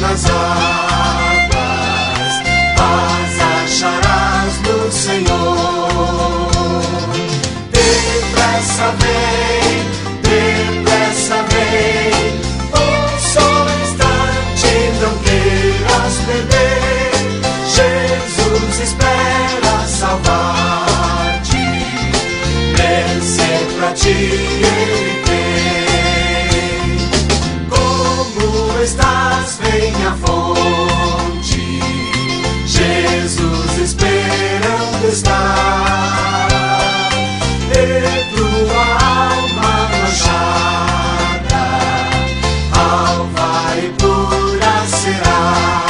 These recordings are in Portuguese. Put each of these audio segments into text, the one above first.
nas águas, paz acharás no Senhor. Depressa vem, só um instante, não queiras perder. Jesus espera salvar-te, mercê pra ti Ele tem. Como estás? Vem à fonte, Jesus esperando está. E tua alma manchada, alva e pura será.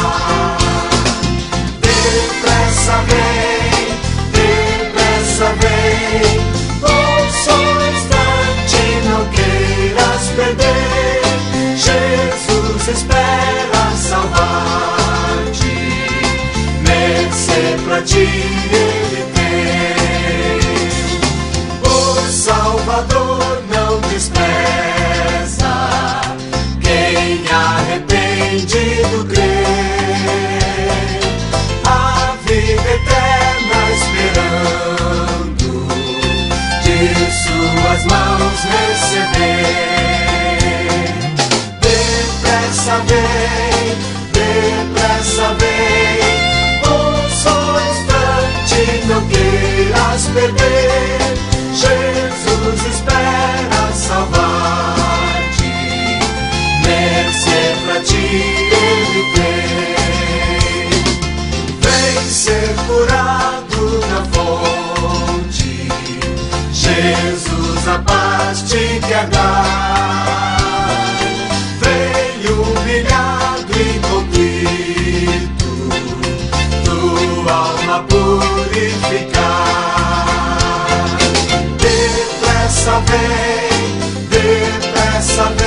Depressa vem, só um instante, não queiras perder. Jesus espera salvar-te, mercê pra ti Ele tem. O Salvador não despreza quem arrependido crê. A vida eterna esperando de suas mãos receber. Depressa vem, só um instante, não queiras perder. Jesus espera salvar-te, mercê pra ti Ele tem. Vem ser curado na fonte, Jesus a paz te quer dar. Vem humilhado e contrito, tua alma purificar. Depressa vem,